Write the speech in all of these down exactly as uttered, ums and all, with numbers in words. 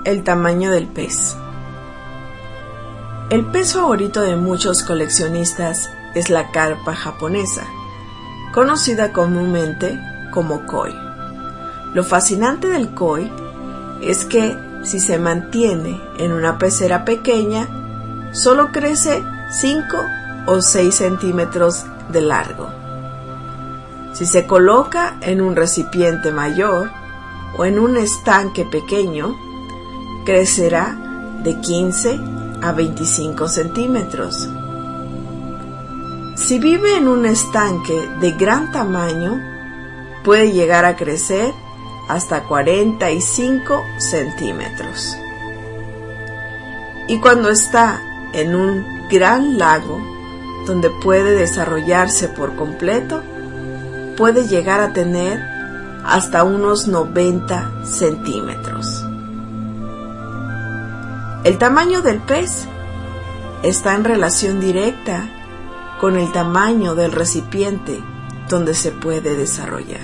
El tamaño del pez. El pez favorito de muchos coleccionistas es la carpa japonesa, conocida comúnmente como koi. Lo fascinante del koi es que si se mantiene en una pecera pequeña, solo crece cinco o seis centímetros de largo. Si se coloca en un recipiente mayor o en un estanque pequeño, crecerá de quince a veinticinco centímetros. Si vive en un estanque de gran tamaño, puede llegar a crecer hasta cuarenta y cinco centímetros. Y cuando está en un gran lago, donde puede desarrollarse por completo, puede llegar a tener hasta unos noventa centímetros. El tamaño del pez está en relación directa con el tamaño del recipiente donde se puede desarrollar.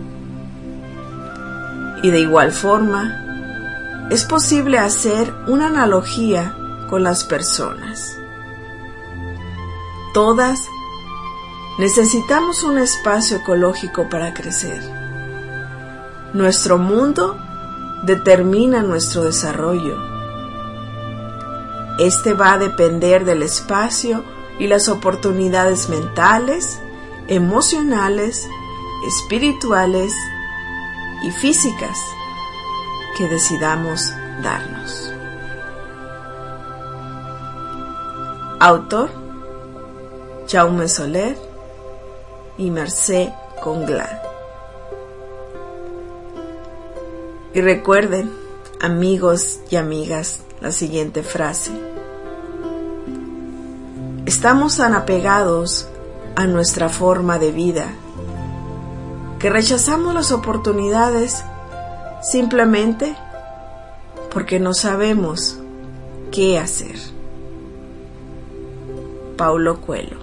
Y de igual forma, es posible hacer una analogía con las personas. Todas necesitamos un espacio ecológico para crecer. Nuestro mundo determina nuestro desarrollo. Este va a depender del espacio y las oportunidades mentales, emocionales, espirituales y físicas que decidamos darnos. Autor: Jaume Soler y Mercè Conglà. Y recuerden, amigos y amigas, la siguiente frase: estamos tan apegados a nuestra forma de vida que rechazamos las oportunidades simplemente porque no sabemos qué hacer. Paulo Coelho.